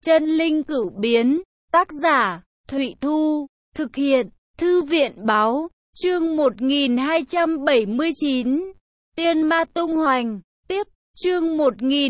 Chân linh cửu biến, tác giả, Thụy Thu, thực hiện, Thư viện báo, chương 1279, Tiên Ma tung hoành, tiếp, chương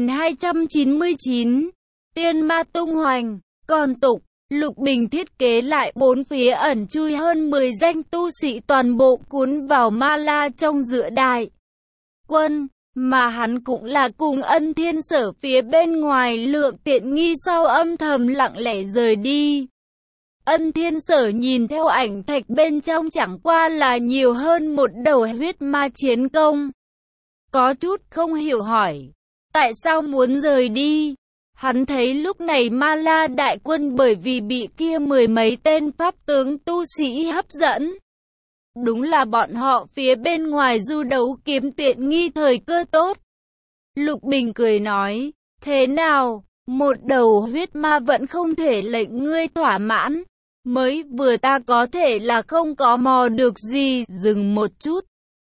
1299, Tiên Ma tung hoành, còn tục, Lục Bình thiết kế lại bốn phía ẩn chui hơn 10 danh tu sĩ toàn bộ cuốn vào ma la trong giữa đại quân. Mà hắn cũng là cùng Ân Thiên Sở phía bên ngoài lượng tiện nghi sau âm thầm lặng lẽ rời đi. Ân Thiên Sở nhìn theo ảnh thạch bên trong chẳng qua là nhiều hơn một đầu huyết ma chiến công. Có chút không hiểu hỏi, tại sao muốn rời đi? Hắn thấy lúc này ma la đại quân bởi vì bị kia mười mấy tên pháp tướng tu sĩ hấp dẫn. Đúng là bọn họ phía bên ngoài du đấu kiếm tiện nghi thời cơ tốt. Lục Bình cười nói, thế nào, một đầu huyết ma vẫn không thể lệnh ngươi thỏa mãn. Mới vừa ta có thể là không có mò được gì, dừng một chút.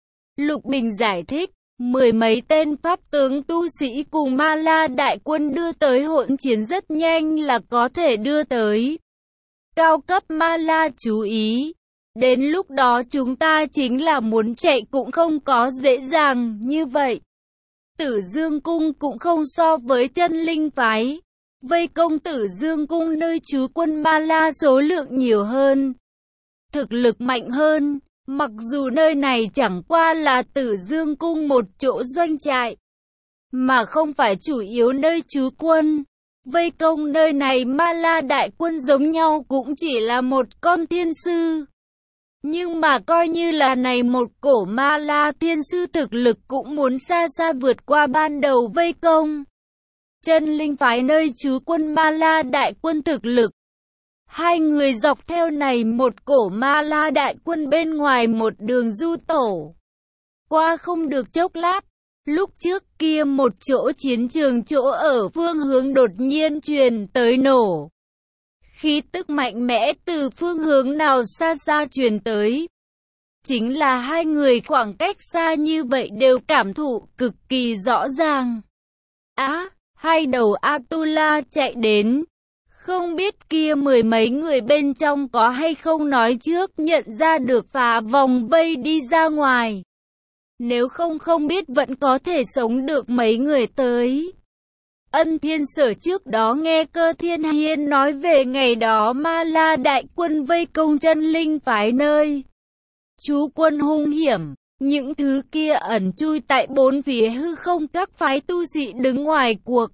Lục Bình giải thích, mười mấy tên pháp tướng tu sĩ cùng ma la đại quân đưa tới hỗn chiến rất nhanh là có thể đưa tới cao cấp ma la chú ý. Đến lúc đó chúng ta chính là muốn chạy cũng không có dễ dàng như vậy. Tử Dương Cung cũng không so với Chân Linh phái. Vây công Tử Dương Cung nơi trú quân ma la số lượng nhiều hơn, thực lực mạnh hơn. Mặc dù nơi này chẳng qua là Tử Dương Cung một chỗ doanh trại, mà không phải chủ yếu nơi trú quân. Vây công nơi này ma la đại quân giống nhau cũng chỉ là một con thiên sư. Nhưng mà coi như là này một cổ ma la thiên sư thực lực cũng muốn xa xa vượt qua ban đầu vây công Chân Linh phái nơi trú quân ma la đại quân thực lực. Hai người dọc theo này một cổ ma la đại quân bên ngoài một đường du tổ. Qua không được chốc lát, lúc trước kia một chỗ chiến trường chỗ ở phương hướng đột nhiên truyền tới nổ. Khí tức mạnh mẽ từ phương hướng nào xa xa truyền tới. Chính là hai người khoảng cách xa như vậy đều cảm thụ cực kỳ rõ ràng. Hai đầu Atula chạy đến. Không biết kia mười mấy người bên trong có hay không nói trước nhận ra được phá vòng vây đi ra ngoài. Nếu không biết vẫn có thể sống được mấy người tới. Ân Thiên Sở trước đó nghe Cơ Thiên Hiên nói về ngày đó ma la đại quân vây công Chân Linh phái nơi trú quân hung hiểm. Những thứ kia ẩn chui tại bốn phía hư không, các phái tu sĩ đứng ngoài cuộc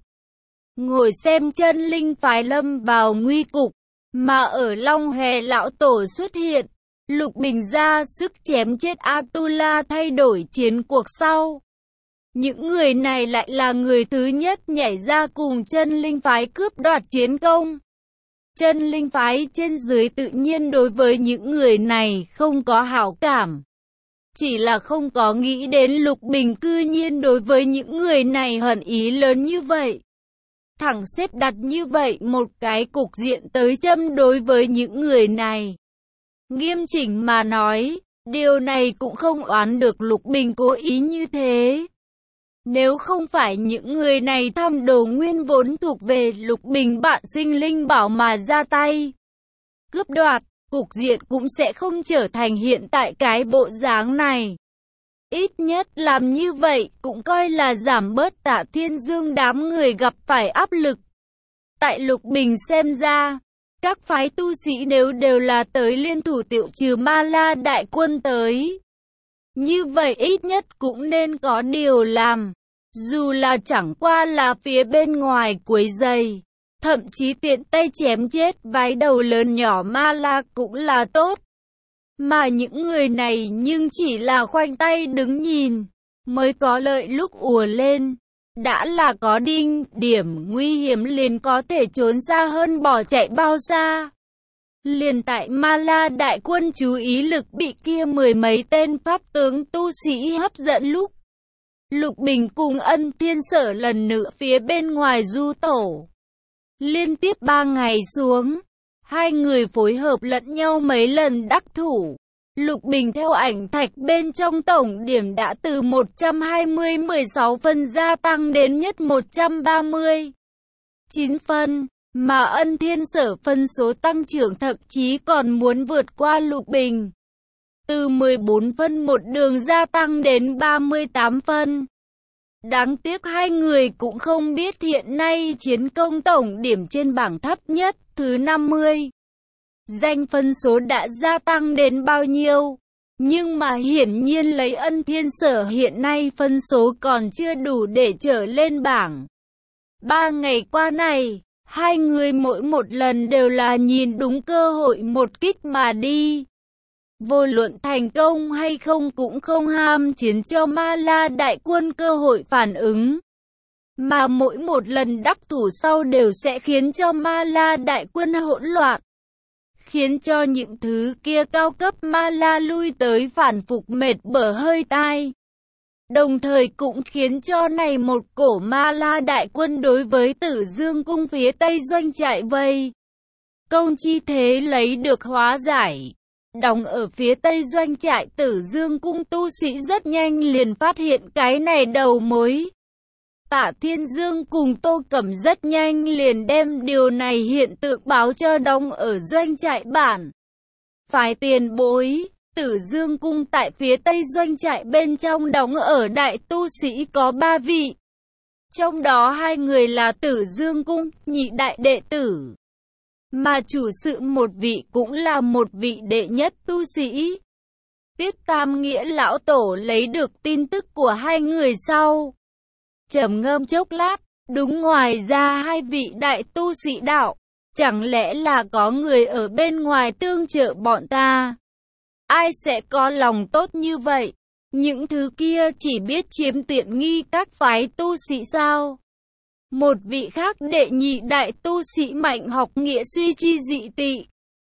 ngồi xem Chân Linh phái lâm vào nguy cục. Mà ở Long Hề lão tổ xuất hiện, Lục Bình ra sức chém chết Atula thay đổi chiến cuộc sau. Những người này lại là người thứ nhất nhảy ra cùng Chân Linh phái cướp đoạt chiến công. Chân Linh phái trên dưới tự nhiên đối với những người này không có hảo cảm. Chỉ là không có nghĩ đến Lục Bình cư nhiên đối với những người này hận ý lớn như vậy. Thẳng xếp đặt như vậy một cái cục diện tới châm đối với những người này. Nghiêm chỉnh mà nói, điều này cũng không oán được Lục Bình cố ý như thế. Nếu không phải những người này thăm đồ nguyên vốn thuộc về Lục Bình bạn sinh linh bảo mà ra tay cướp đoạt, cục diện cũng sẽ không trở thành hiện tại cái bộ dáng này. Ít nhất làm như vậy cũng coi là giảm bớt Tạ Thiên Dương đám người gặp phải áp lực. Tại Lục Bình xem ra, các phái tu sĩ nếu đều là tới liên thủ tiêu trừ ma la đại quân tới, như vậy ít nhất cũng nên có điều làm. Dù là chẳng qua là phía bên ngoài quấy rầy, thậm chí tiện tay chém chết vài đầu lớn nhỏ ma la cũng là tốt. Mà những người này nhưng chỉ là khoanh tay đứng nhìn, mới có lợi lúc ùa lên. Đã là có đinh điểm nguy hiểm liền có thể trốn xa hơn bỏ chạy bao xa. Liền tại ma la đại quân chú ý lực bị kia mười mấy tên pháp tướng tu sĩ hấp dẫn lúc Lục Bình cùng Ân Thiên Sở lần nữa phía bên ngoài du tổ. Liên tiếp 3 ngày xuống, hai người phối hợp lẫn nhau mấy lần đắc thủ. Lục Bình theo ảnh thạch bên trong tổng điểm đã từ 120 16 phân gia tăng đến nhất 130 9 phân. Mà Ân Thiên Sở phân số tăng trưởng thậm chí còn muốn vượt qua Lục Bình. Từ 14 phân một đường gia tăng đến 38 phân. Đáng tiếc hai người cũng không biết hiện nay chiến công tổng điểm trên bảng thấp nhất, thứ 50. Danh phân số đã gia tăng đến bao nhiêu? Nhưng mà hiển nhiên lấy Ân Thiên Sở hiện nay phân số còn chưa đủ để trở lên bảng. 3 ngày qua này, hai người mỗi một lần đều là nhìn đúng cơ hội một kích mà đi. Vô luận thành công hay không cũng không ham chiến cho Ma La đại quân cơ hội phản ứng. Mà mỗi một lần đắc thủ sau đều sẽ khiến cho Ma La đại quân hỗn loạn. Khiến cho những thứ kia cao cấp Ma La lui tới phản phục mệt bở hơi tai. Đồng thời cũng khiến cho này một cổ Ma La đại quân đối với Tử Dương cung phía Tây doanh trại vây công chi thế lấy được hóa giải. Đóng ở phía Tây doanh trại Tử Dương cung tu sĩ rất nhanh liền phát hiện cái này đầu mối. Tạ Thiên Dương cùng Tô Cẩm rất nhanh liền đem điều này hiện tượng báo cho đóng ở doanh trại bản. Phái tiền bối, Tử Dương cung tại phía Tây doanh trại bên trong đóng ở đại tu sĩ có 3 vị. Trong đó 2 người là Tử Dương cung, nhị đại đệ tử. Mà chủ sự một vị cũng là một vị đệ nhất tu sĩ. Tiết Tam Nghĩa lão tổ lấy được tin tức của 2 người sau. Trầm ngâm chốc lát, đúng, ngoài ra 2 vị đại tu sĩ đạo, chẳng lẽ là có người ở bên ngoài tương trợ bọn ta? Ai sẽ có lòng tốt như vậy? Những thứ kia chỉ biết chiếm tiện nghi các phái tu sĩ sao? Một vị khác đệ nhị đại tu sĩ Mạnh Học Nghĩa suy chi dị tị.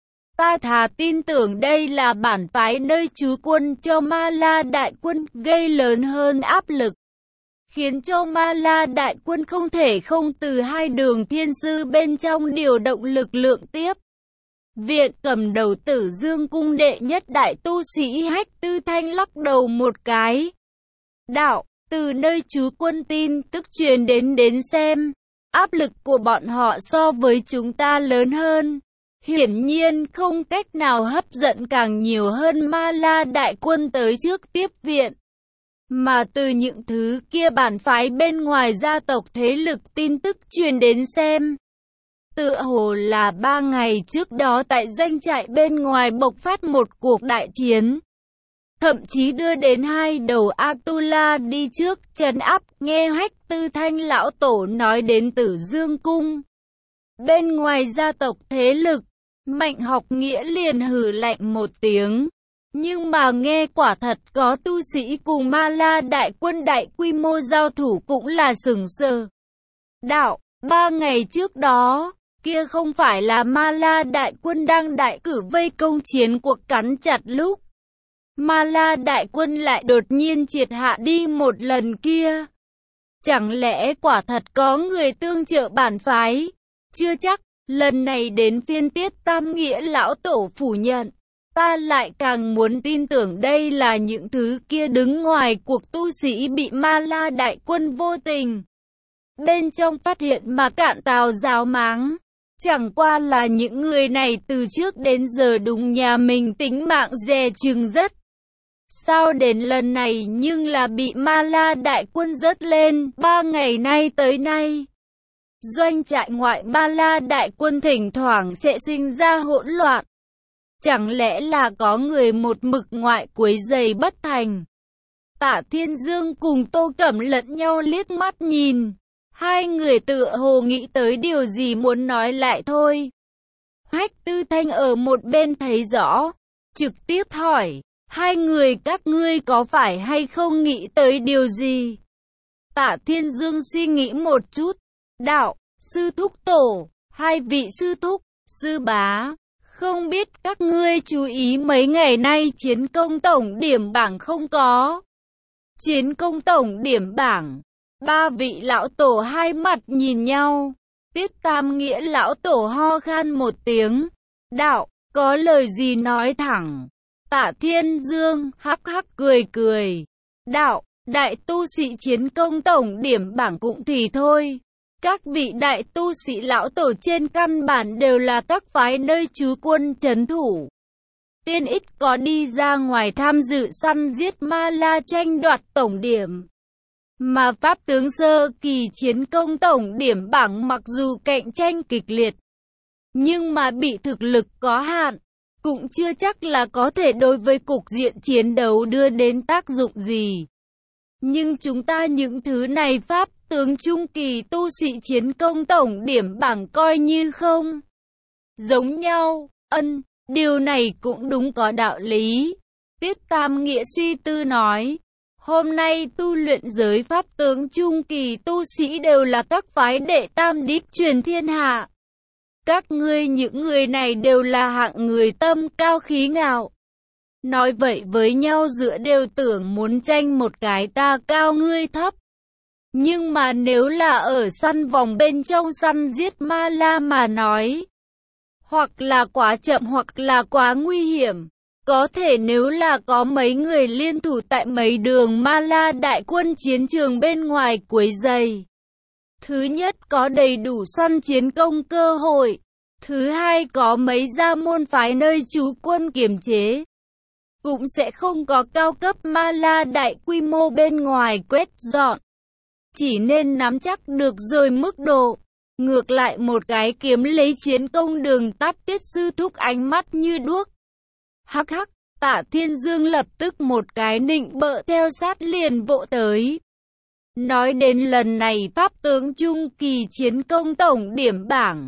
Ta thà tin tưởng đây là bản phái nơi trú quân cho Ma La đại quân, gây lớn hơn áp lực. Khiến cho Ma La đại quân không thể không từ 2 đường thiên sư bên trong điều động lực lượng tiếp. Viện cầm đầu Tử Dương cung đệ nhất đại tu sĩ Hách Tư Thanh lắc đầu một cái. Đạo, từ nơi trú quân tin tức truyền đến xem, áp lực của bọn họ so với chúng ta lớn hơn. Hiển nhiên không cách nào hấp dẫn càng nhiều hơn Ma La đại quân tới trước tiếp viện. Mà từ những thứ kia bản phái bên ngoài gia tộc thế lực tin tức truyền đến xem. Tựa hồ là 3 ngày trước đó tại doanh trại bên ngoài bộc phát một cuộc đại chiến. Thậm chí đưa đến 2 đầu Atula đi trước trấn áp, nghe Hách Tư Thanh lão tổ nói đến Tử Dương cung. Bên ngoài gia tộc thế lực, Mạnh Học Nghĩa liền hừ lạnh một tiếng. Nhưng mà nghe quả thật có tu sĩ cùng Ma La đại quân đại quy mô giao thủ cũng là sửng sờ. Đạo, 3 ngày trước đó, kia không phải là Ma La đại quân đang đại cử vây công chiến cuộc cắn chặt lúc. Ma La đại quân lại đột nhiên triệt hạ đi một lần kia. Chẳng lẽ quả thật có người tương trợ bản phái? Chưa chắc, lần này đến phiên Tiết Tam Nghĩa lão tổ phủ nhận. Ta lại càng muốn tin tưởng đây là những thứ kia đứng ngoài cuộc tu sĩ bị Ma La đại quân vô tình bên trong phát hiện mà cạn tàu giáo máng. Chẳng qua là những người này từ trước đến giờ đúng nhà mình tính mạng dè chừng rất. Sao đến lần này nhưng là bị Ma La đại quân dớt lên 3 ngày nay tới nay. Doanh trại ngoại Ma La đại quân thỉnh thoảng sẽ sinh ra hỗn loạn. Chẳng lẽ là có người một mực ngoại quấy rầy bất thành? Tạ Thiên Dương cùng Tô Cẩm lẫn nhau liếc mắt nhìn. 2 người tựa hồ nghĩ tới điều gì muốn nói lại thôi. Hách Tư Thanh ở một bên thấy rõ, trực tiếp hỏi, 2 người các ngươi có phải hay không nghĩ tới điều gì? Tạ Thiên Dương suy nghĩ một chút, đạo, sư thúc tổ, 2 vị sư thúc, sư bá. Không biết các ngươi chú ý mấy ngày nay chiến công tổng điểm bảng không có? Chiến công tổng điểm bảng. 3 vị lão tổ hai mặt nhìn nhau. Tiết Tam Nghĩa lão tổ ho khan một tiếng. Đạo, có lời gì nói thẳng. Tạ Thiên Dương hắc hắc cười cười. Đạo, đại tu sĩ chiến công tổng điểm bảng cũng thì thôi. Các vị đại tu sĩ lão tổ trên căn bản đều là các phái nơi trú quân trấn thủ. Tiên ít có đi ra ngoài tham dự săn giết ma la tranh đoạt tổng điểm. Mà pháp tướng sơ kỳ chiến công tổng điểm bảng mặc dù cạnh tranh kịch liệt, nhưng mà bị thực lực có hạn, cũng chưa chắc là có thể đối với cục diện chiến đấu đưa đến tác dụng gì. Nhưng chúng ta những thứ này pháp tướng trung kỳ tu sĩ chiến công tổng điểm bảng coi như không giống nhau. Điều này cũng đúng có đạo lý. Tiết Tam Nghĩa suy tư nói, hôm nay tu luyện giới pháp tướng trung kỳ tu sĩ đều là các phái đệ tam đích truyền thiên hạ. Các ngươi những người này đều là hạng người tâm cao khí ngạo. Nói vậy với nhau giữa đều tưởng muốn tranh một cái ta cao ngươi thấp. Nhưng mà nếu là ở săn vòng bên trong săn giết ma la mà nói, hoặc là quá chậm hoặc là quá nguy hiểm. Có thể nếu là có mấy người liên thủ tại mấy đường ma la đại quân chiến trường bên ngoài quấy rầy. Thứ nhất có đầy đủ săn chiến công cơ hội. Thứ hai có mấy gia môn phái nơi trú quân kiềm chế. Cũng sẽ không có cao cấp ma la đại quy mô bên ngoài quét dọn. Chỉ nên nắm chắc được rồi mức độ. Ngược lại một cái kiếm lấy chiến công đường tắt Tiết sư thúc ánh mắt như đuốc. Hắc hắc, Tạ Thiên Dương lập tức một cái nịnh bợ theo sát liền vỗ tới. Nói đến lần này pháp tướng trung kỳ chiến công tổng điểm bảng.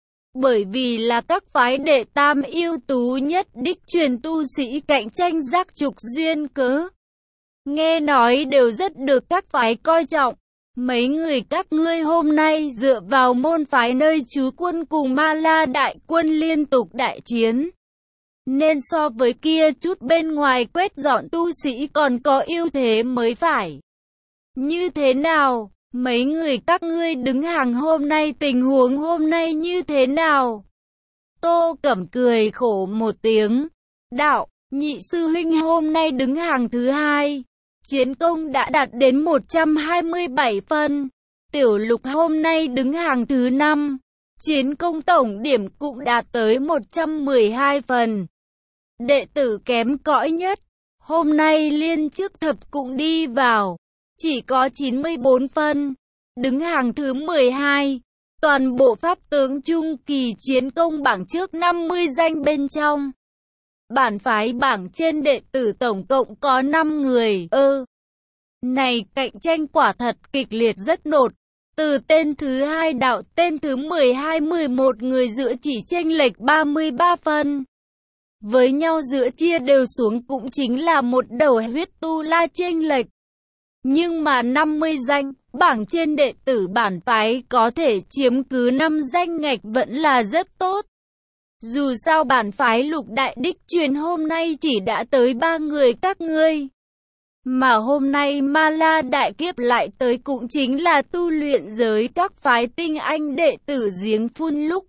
Bởi vì là các phái đệ tam ưu tú nhất đích truyền tu sĩ cạnh tranh giác trục duyên cớ. Nghe nói đều rất được các phái coi trọng. Mấy người các ngươi hôm nay dựa vào môn phái nơi trú quân cùng ma la đại quân liên tục đại chiến. Nên so với kia chút bên ngoài quét dọn tu sĩ còn có ưu thế mới phải. Như thế nào? Mấy người các ngươi đứng hàng hôm nay tình huống hôm nay như thế nào? Tô Cẩm cười khổ một tiếng. Đạo, nhị sư huynh hôm nay đứng hàng thứ hai. Chiến công đã đạt đến 127 phân. Tiểu Lục hôm nay đứng hàng thứ 5. Chiến công tổng điểm cũng đạt tới 112 phần. Đệ tử kém cỏi nhất, hôm nay liên chức thập cũng đi vào. Chỉ có 94 phân. Đứng hàng thứ 12. Toàn bộ pháp tướng trung kỳ chiến công bảng trước 50 danh bên trong. Bản phái bảng trên đệ tử tổng cộng có 5 người. Này cạnh tranh quả thật kịch liệt rất nột. Từ tên thứ 2 đạo tên thứ 12-11 người giữa chỉ chênh lệch 33 phân. Với nhau giữa chia đều xuống cũng chính là một đầu huyết tu la chênh lệch. Nhưng mà 50 danh, bảng trên đệ tử bản phái có thể chiếm cứ 5 danh ngạch vẫn là rất tốt. Dù sao bản phái lục đại đích truyền hôm nay chỉ đã tới 3 người các ngươi. Mà hôm nay ma la đại kiếp lại tới cũng chính là tu luyện giới các phái tinh anh đệ tử giếng phun lúc.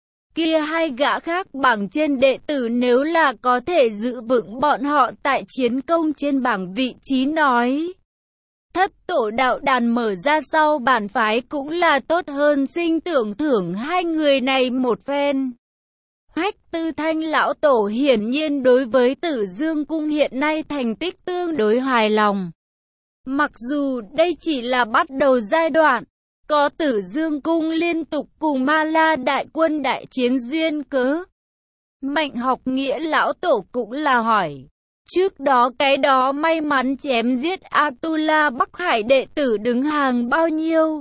Kia hai gã khác bảng trên đệ tử nếu là có thể giữ vững bọn họ tại chiến công trên bảng vị trí nói. Thất tổ đạo đàn mở ra sau bản phái cũng là tốt hơn sinh tưởng thưởng hai người này một phen. Hách Tư Thanh lão tổ hiển nhiên đối với Tử Dương cung hiện nay thành tích tương đối hài lòng. Mặc dù đây chỉ là bắt đầu giai đoạn, có Tử Dương cung liên tục cùng ma la đại quân đại chiến duyên cớ. Mạnh Học Nghĩa lão tổ cũng là hỏi. Trước đó cái đó may mắn chém giết Atula Bắc Hải đệ tử đứng hàng bao nhiêu?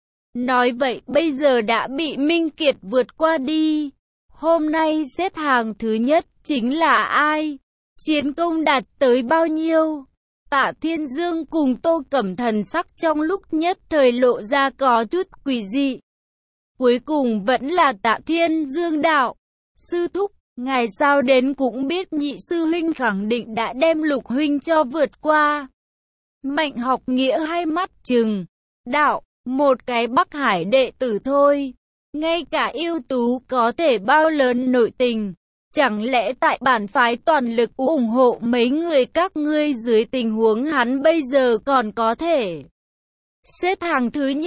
Nói vậy bây giờ đã bị Minh Kiệt vượt qua đi. Hôm nay xếp hàng thứ nhất chính là ai? Chiến công đạt tới bao nhiêu? Tạ Thiên Dương cùng Tô Cẩm thần sắc trong lúc nhất thời lộ ra có chút quỷ dị. Cuối cùng vẫn là Tạ Thiên Dương đạo. Sư thúc, ngài sao đến cũng biết nhị sư huynh khẳng định đã đem Lục huynh cho vượt qua. Mạnh Học Nghĩa hai mắt trừng. Đạo, một cái Bắc Hải đệ tử thôi. Ngay cả ưu tú có thể bao lớn nội tình. Chẳng lẽ tại bản phái toàn lực ủng hộ mấy người các ngươi dưới tình huống hắn bây giờ còn có thể xếp hàng thứ nhất?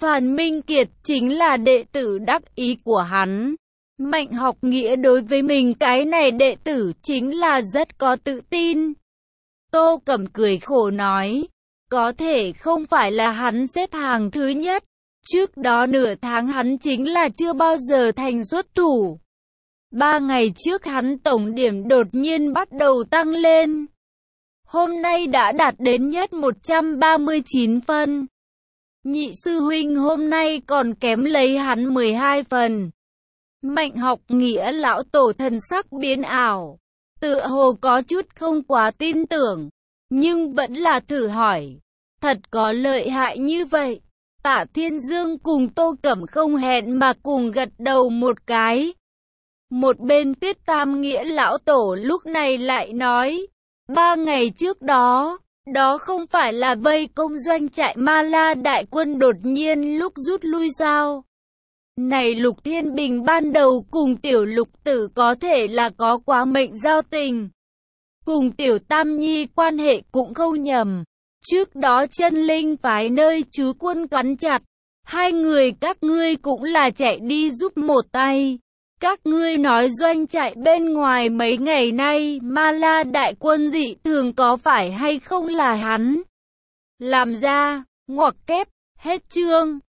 Phan Minh Kiệt chính là đệ tử đắc ý của hắn. Mạnh Học Nghĩa đối với mình cái này đệ tử chính là rất có tự tin. Tô Cẩm cười khổ nói, có thể không phải là hắn xếp hàng thứ nhất. Trước đó nửa tháng hắn chính là chưa bao giờ thành xuất thủ. 3 ngày trước hắn tổng điểm đột nhiên bắt đầu tăng lên. Hôm nay đã đạt đến nhất 139 phân. Nhị sư huynh hôm nay còn kém lấy hắn 12 phần. Mạnh Học Nghĩa lão tổ thần sắc biến ảo, tựa hồ có chút không quá tin tưởng, nhưng vẫn là thử hỏi, thật có lợi hại như vậy? Tạ Thiên Dương cùng Tô Cẩm không hẹn mà cùng gật đầu một cái. Một bên Tiết Tam Nghĩa lão tổ lúc này lại nói, 3 ngày trước đó, đó không phải là vây công doanh trại Ma La đại quân đột nhiên lúc rút lui sao? Này Lục Thiên Bình ban đầu cùng Tiểu Lục Tử có thể là có quá mệnh giao tình. Cùng Tiểu Tam Nhi quan hệ cũng không nhầm. Trước đó Chân Linh phái nơi trú quân cắn chặt. Hai người các ngươi cũng là chạy đi giúp một tay. Các ngươi nói doanh trại bên ngoài mấy ngày nay Ma La đại quân dị thường có phải hay không là hắn làm ra, ngoặc kép, hết chương.